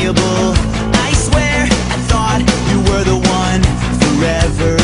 unreliable. I swear I thought you were the one forever,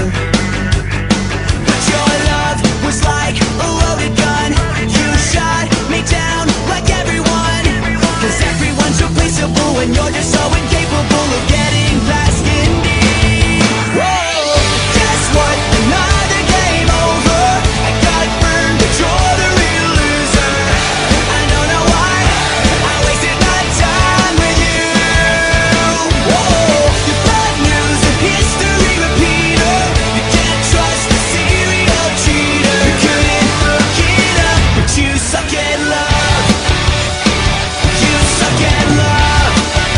but your love was like a loaded gun. You shot me down like everyone, 'cause everyone's replaceable when you're just so incapable of getting past in me. Whoa, guess what? Another game over. I got burned, but you're the real loser. I don't know why I wasted my time with you. Whoa, the bad news, a history repeater. You can't trust a serial cheater. You couldn't look it up, but you suck at love. You suck at love.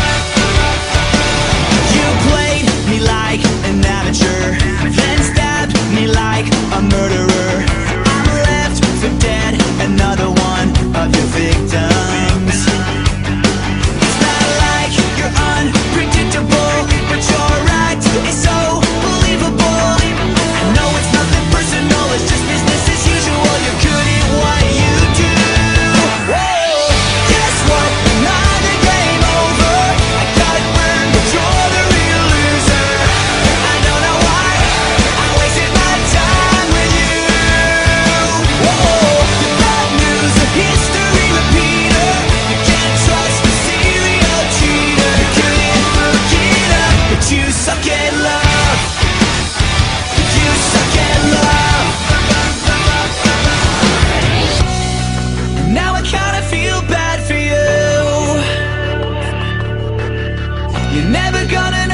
You played me like an amateur, then stabbed me like a murderer. I'm left for dead, another one of your victims. It's not like you're unpredictable, but your act is so believable. I know it's nothing personal, it's just business as usual. You're good at what you do. Whoa, guess what? Another game over. I got burned, but you're the real loser. I don't know why I wasted my time with you. Whoa, the bad news, a history repeater. You can't trust a serial cheater. You couldn't look it up, but you suck at love. You suck at love. Now I kinda feel bad for you. You're never gonna